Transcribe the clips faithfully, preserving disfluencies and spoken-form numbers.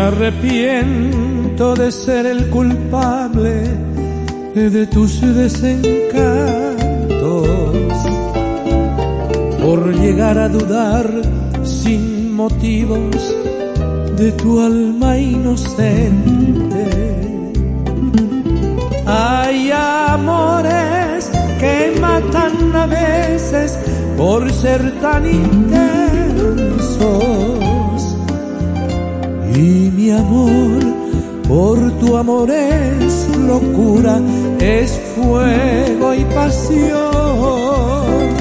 arrepiento de ser el culpable de tus desencantos, por llegar a dudar sin motivos de tu alma inocente. Hay amores que matan a veces por ser tan intensos, y mi amor por tu amor es locura, es fuego y pasión.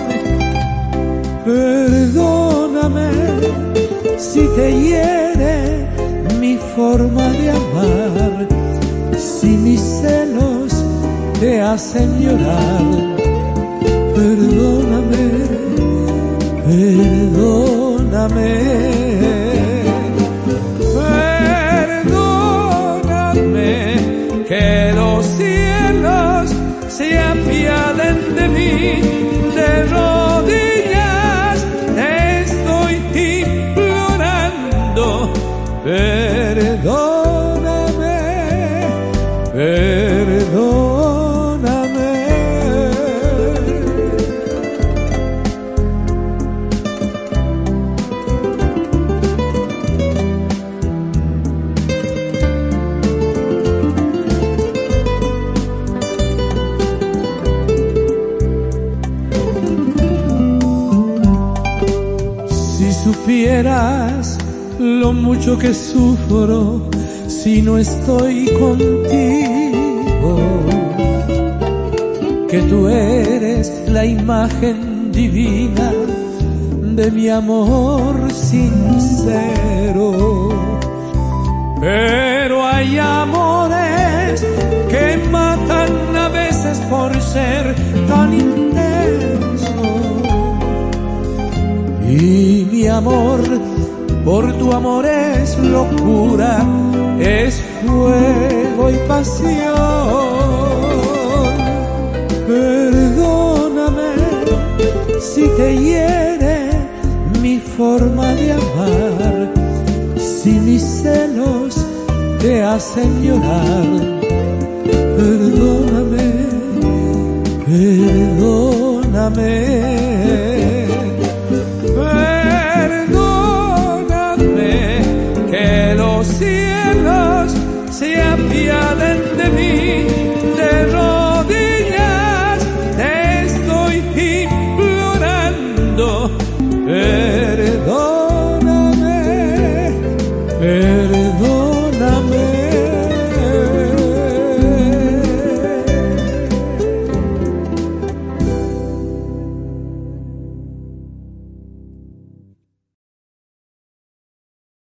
Perdóname si te hiere mi forma de amar, si mis celos te hacen llorar. Perdóname, perdóname. Que los cielos se apiaden de mí, de rodillas te estoy implorando. Perdóname, perdóname. Supieras lo mucho que sufro si no estoy contigo, que tú eres la imagen divina de mi amor sincero. Pero hay amores que matan a veces por ser tan intensos, y mi amor por tu amor es locura, es fuego y pasión. Perdóname si te hiere mi forma de amar, si mis celos te hacen llorar. Perdóname, perdóname.